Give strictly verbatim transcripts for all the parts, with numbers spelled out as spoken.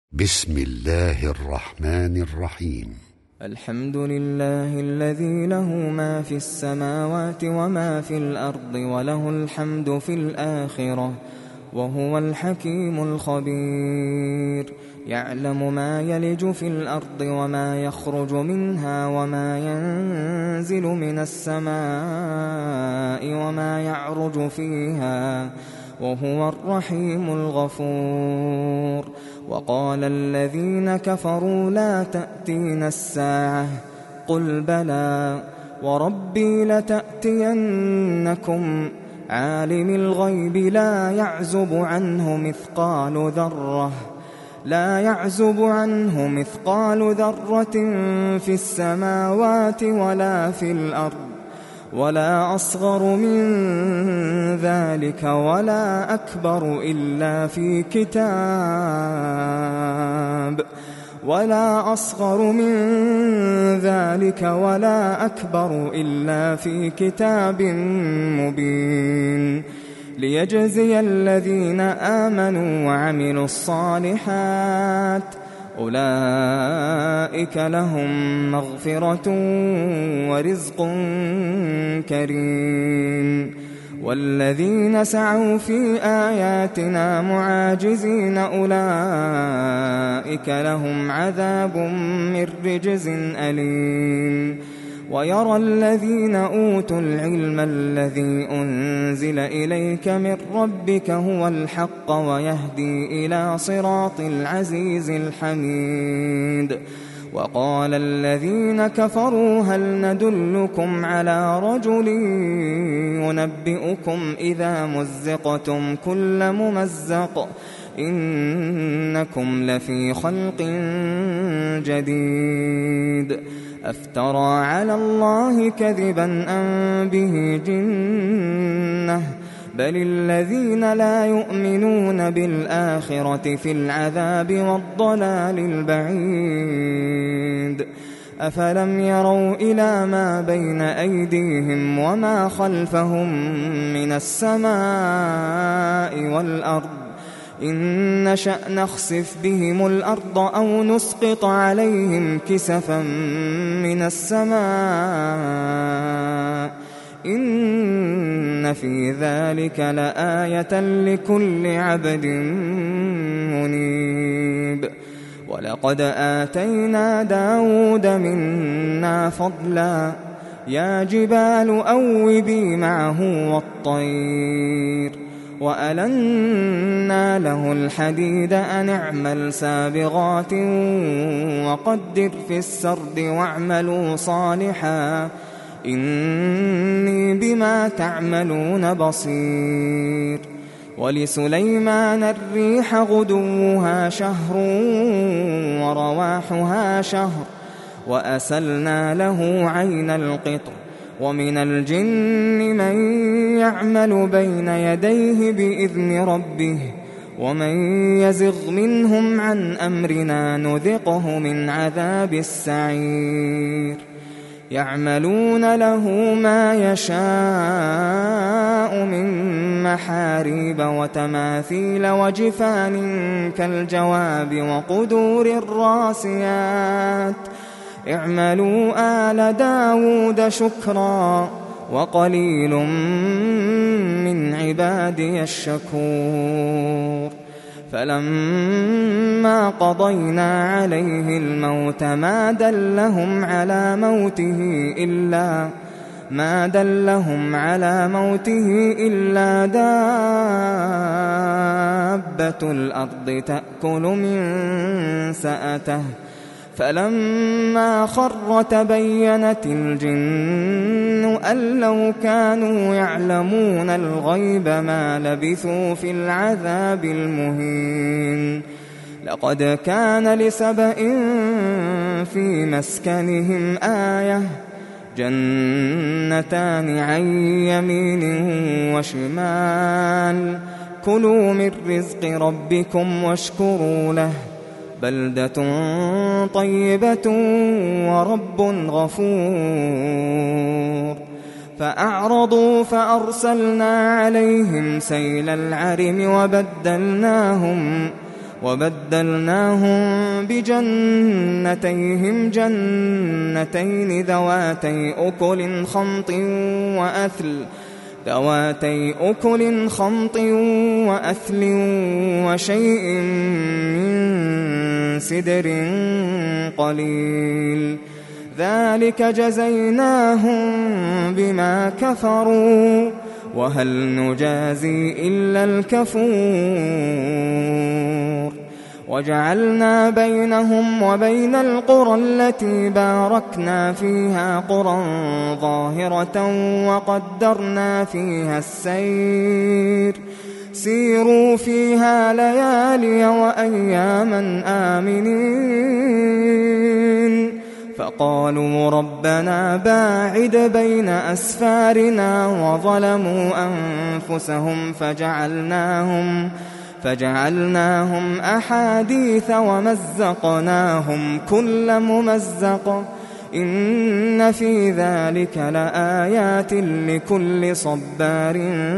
بسم الله الرحمن الرحيم. الحمد لله الذي له ما في السماوات وما في الأرض وله الحمد في الآخرة وهو الحكيم الخبير. يعلم ما يلج في الأرض وما يخرج منها وما ينزل من السماء وما يعرج فيها وهو الرحيم الغفور. وقال الذين كفروا لا تأتينا الساعة قل بلى وربي لتأتينكم عالم الغيب لا يعزب عنه مثقال ذرة لا يعزب عنه مثقال ذرة في السماوات ولا في الأرض ولا أصغر من ذلك ولا أكبر إلا في كتاب ولا أصغر من ذلك ولا أكبر إلا في كتاب مبين. ليجزي الذين آمنوا وعملوا الصالحات أولئك لهم مغفرة ورزق كريم. والذين سعوا في آياتنا معاجزين أولئك لهم عذاب من رجز أليم. ويرى الذين أوتوا العلم الذي أنزل إليك من ربك هو الحق ويهدي إلى صراط العزيز الحميد. وقال الذين كفروا هل ندلكم على رجل ينبئكم إذا مزقتم كل ممزق إنكم لفي خلق جديد. أفترى على الله كذبا أم به جنة بل الذين لا يؤمنون بالآخرة في العذاب والضلال البعيد. أفلم يروا إلى ما بين أيديهم وما خلفهم من السماء والأرض إن نشأ نخسف بهم الأرض أو نسقط عليهم كسفا من السماء إن في ذلك لآية لكل عبد منيب. ولقد آتينا داود منا فضلا يا جبال أوبي معه والطير وألنا له الحديد أن اعمل سابغات وقدر في السرد واعملوا صالحا إني بما تعملون بصير. ولسليمان الريح غدوها شهر ورواحها شهر وأسلنا له عين القطر. ومن الجن من يعمل بين يديه بإذن ربه ومن يزغ منهم عن أمرنا نذقه من عذاب السعير. يعملون له ما يشاء من محاريب وتماثيل وجفان كالجواب وقدور الراسيات اعملوا آل داود شكرا وقليل من عبادي الشكور. فلما قضينا عليه الموت ما دلهم على موته إلا ما دلهم على موته إلا دابة الأرض تأكل من سأته فلما خر تبينت الجن أن لو كانوا يعلمون الغيب ما لبثوا في العذاب المهين. لقد كان لسبإ في مسكنهم آية جنتان عن يمين وشمال كلوا من رزق ربكم واشكروا له بلدة طيبة ورب غفور. فأعرضوا فأرسلنا عليهم سيل العرم وبدلناهم وبدلناهم بجنتيهم جنتين ذواتي أكل خمط وأثل ذواتي أكل خمط وأثل وشيء من سدر قليل ذلك جزيناهم بما كفروا وهل نجازي إلا الكفور وجعلنا بينهم وبين القرى التي باركنا فيها قرى ظاهرة وقدرنا فيها السير سيروا فيها ليالي وأياما آمنين فقالوا ربنا باعد بين أسفارنا وظلموا أنفسهم فجعلناهم فجعلناهم أحاديث ومزقناهم كل ممزق إن في ذلك لآيات لكل صبار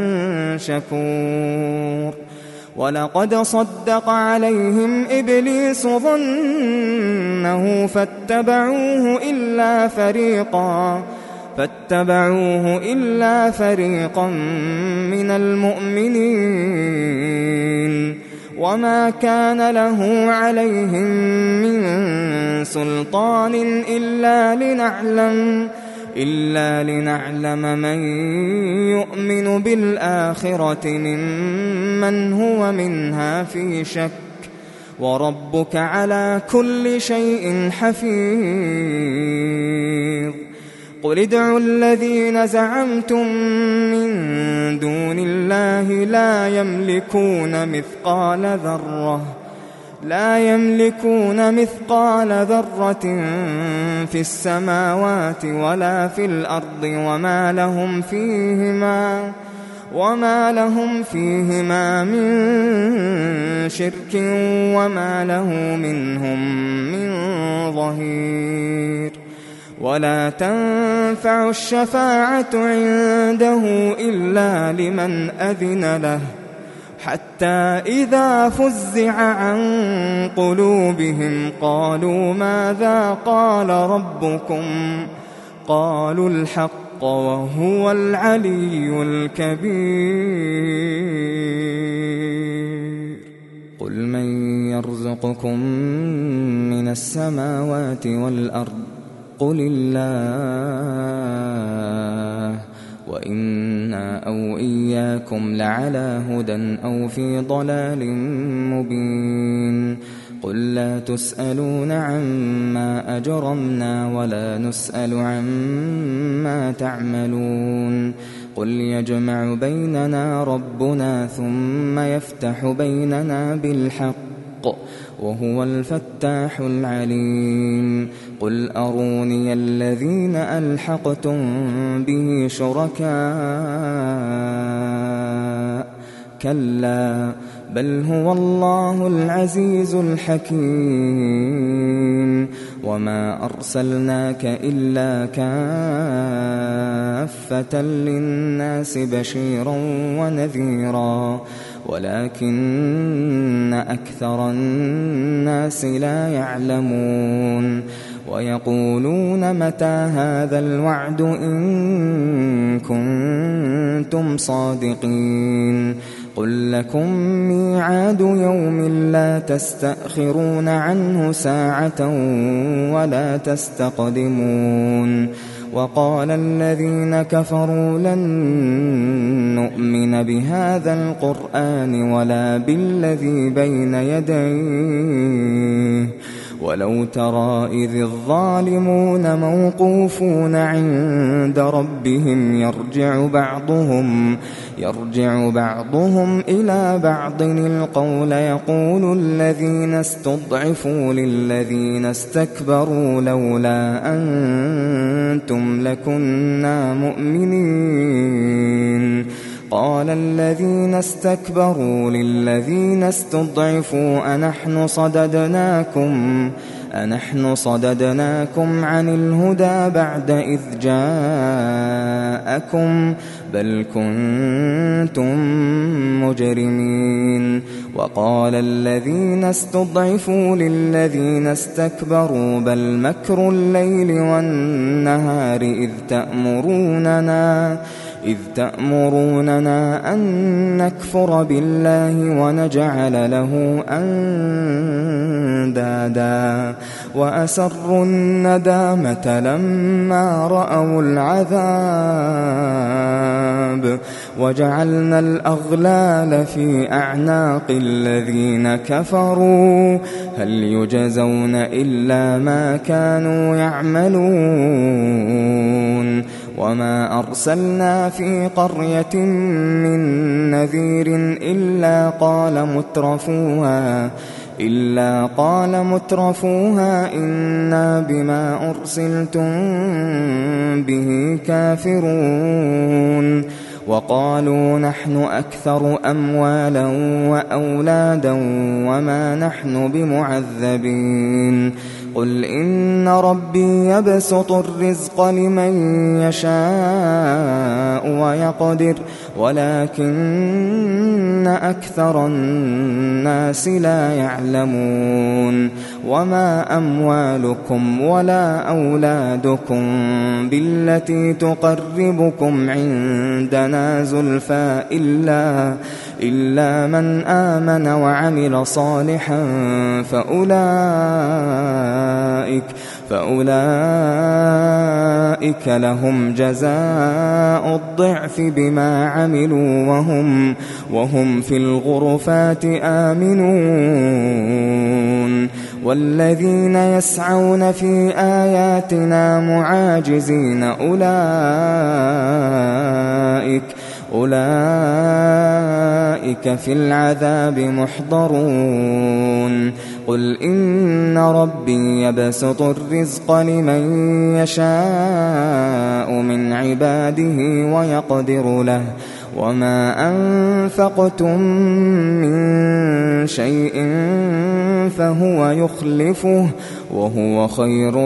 شكور ولقد صدق عليهم إبليس ظنه فاتبعوه إلا فريقا فاتبعوه إلا فريقا من المؤمنين وما كان له عليهم من سلطان إلا لنعلم إلا لنعلم من يؤمن بالآخرة ممن هو منها في شك وربك على كل شيء حفيظ قل ادعوا الذين زعمتم من دون الله لا يملكون مثقال ذرة لا يملكون مثقال ذرة في السماوات ولا في الأرض وما لهم فيهما وما لهم فيهما من شرك وما له منهم من ظهير ولا تنفع الشفاعة عنده إلا لمن أذن له حتى إذا فزع عن قلوبهم قالوا ماذا قال ربكم قالوا الحق وهو العلي الكبير قل من يرزقكم من السماوات والأرض قل الله وإنا أو إياكم لعلى هدى أو في ضلال مبين قل لا تسألون عما أجرمنا ولا نسأل عما تعملون قل يجمع بيننا ربنا ثم يفتح بيننا بالحق وهو الفتاح العليم قل أروني الذين ألحقتم به شركاء كلا بل هو الله العزيز الحكيم وما أرسلناك إلا كافة للناس بشيرا ونذيرا ولكن أكثر الناس لا يعلمون ويقولون متى هذا الوعد إن كنتم صادقين قل لكم ميعاد يوم لا تستأخرون عنه ساعة ولا تستقدمون وقال الذين كفروا لن نؤمن بهذا القرآن ولا بالذي بين يديه ولو ترى إذ الظالمون موقوفون عند ربهم يرجع بعضهم يرجع بعضهم إلى بعض القول يقول الذين استضعفوا للذين استكبروا لولا أنتم لكنا مؤمنين قال الذين استكبروا للذين استضعفوا أنحن صددناكم أنحن صددناكم عن الهدى بعد إذ جاءكم بل كنتم مجرمين وقال الذين استضعفوا للذين استكبروا بل مكر الليل والنهار إذ تأمروننا إذ تأمروننا أن نكفر بالله ونجعل له أندادا وأسروا الندامة لما رأوا العذاب وجعلنا الأغلال في أعناق الذين كفروا هل يجزون إلا ما كانوا يعملون وما أرسلنا في قرية من نذير إلا قال مترفوها إلا قال مترفوها إنا بما أرسلتم به كافرون وقالوا نحن أكثر أموالا وأولادا وما نحن بمعذبين قل إن ربي يبسط الرزق لمن يشاء ويقدر ولكن أكثر الناس لا يعلمون وما أموالكم ولا أولادكم بالتي تقربكم عندنا زلفى إلا إلا من آمن وعمل صالحا فأولئك فأولئك لهم جزاء الضعف بما عملوا وهم وهم في الغرفات آمنون والذين يسعون في آياتنا معاجزين أولئك أولئك في العذاب محضرون قل إن ربي يبسط الرزق لمن يشاء من عباده ويقدر له وما أنفقتم من شيء فهو يخلفه وهو خير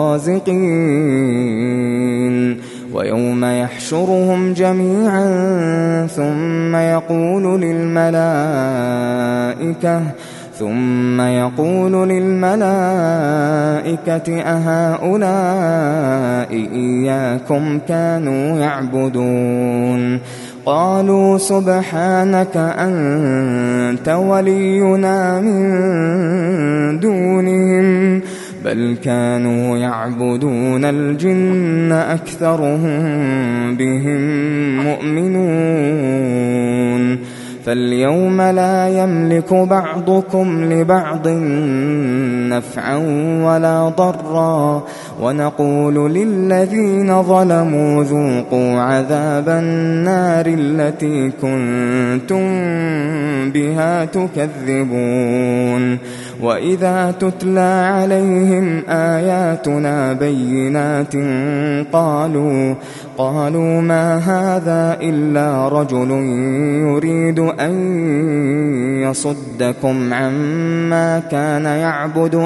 الرازقين ويوم يحشرهم جميعا ثم يقول للملائكة ثم يقول للملائكة أهؤلاء إياكم كانوا يعبدون قالوا سبحانك أنت ولينا من دونهم بل كانوا يعبدون الجن أكثرهم بهم مؤمنون فاليوم لا يملك بعضكم لبعض نفعا ولا ضرا ونقول للذين ظلموا ذوقوا عذاب النار التي كنتم بها تكذبون وإذا تتلى عليهم آياتنا بينات قالوا قالوا ما هذا إلا رجل يريد أن يصدكم عما كان يعبد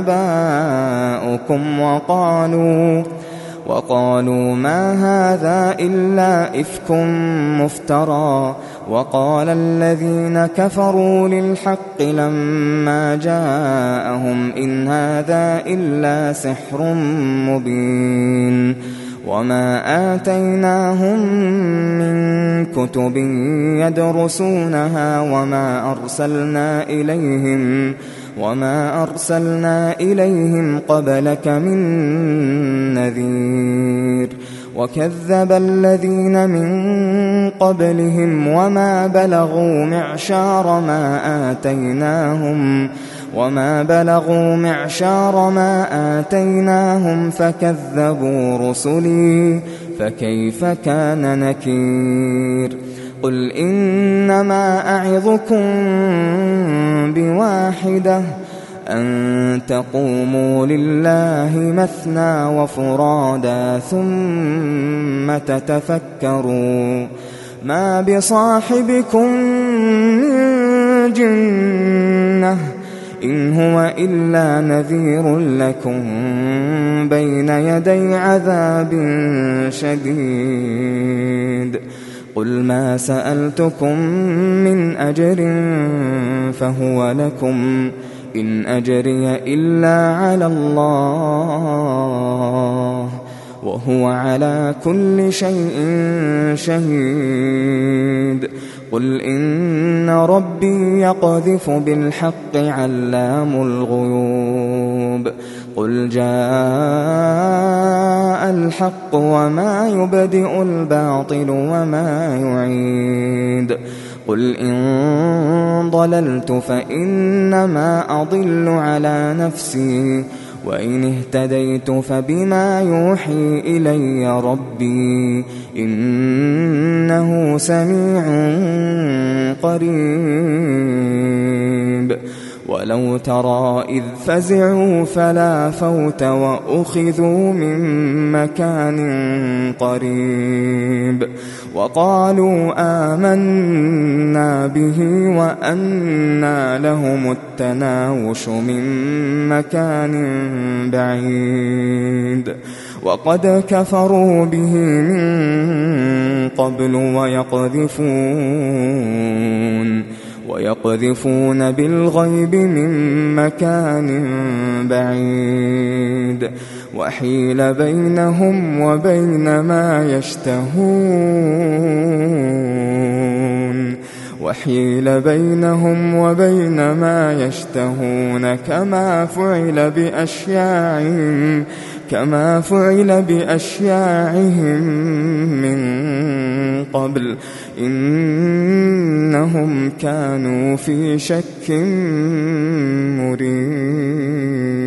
آباؤكم وقالوا وقالوا ما هذا إلا إفك مفترى وقال الذين كفروا للحق لما جاءهم إن هذا إلا سحر مبين وما آتيناهم من كتب يدرسونها وما أرسلنا إليهم وما أرسلنا إليهم قبلك من نذير وكذب الذين من قبلهم وما بلغوا معشار ما آتيناهم وما بلغوا معشار ما آتيناهم فكذبوا رسلي فكيف كان نكير قل إنما أعظكم بواحدة أن تقوموا لله مثنى وفرادا ثم تتفكروا ما بصاحبكم من جنة إن هو إلا نذير لكم بين يدي عذاب شديد قل ما سألتكم من أجر فهو لكم إن أجري إلا على الله وهو على كل شيء شهيد قل إن ربي يقذف بالحق علام الغيوب قل جاء الحق وما يبدئ الباطل وما يعيد قل إن ضللت فإنما أضل على نفسي وإن اهتديت فبما يوحي إلي ربي إنه سميع قريب ولو ترى إذ فزعوا فلا فوت وأخذوا من مكان قريب وقالوا آمنا به وأنى لهم التناوش من مكان بعيد وقد كفروا به من قبل ويقذفون ويقذفون بالغيب من مكان بعيد وحيل بينهم وبين ما يشتهون وحيل بينهم وبين ما يشتهون كما فعل بأشياعهم كما فعل بأشياعهم من قبل إنهم كانوا في شك مريب.